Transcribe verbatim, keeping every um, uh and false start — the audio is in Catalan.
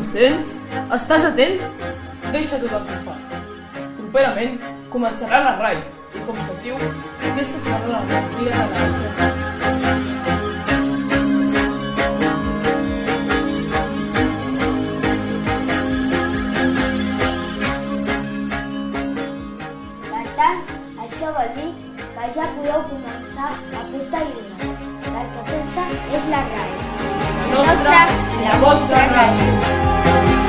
Em sents? Estàs atent? Deixa tot el que fas. Properament començarà la R A I i, com que diu, aquesta serà la melodia de la nostra vida. Per tant, això vol dir que ja podeu començar a portar idees, perquè aquesta és la R A I. La nostra i la vostra ràdio.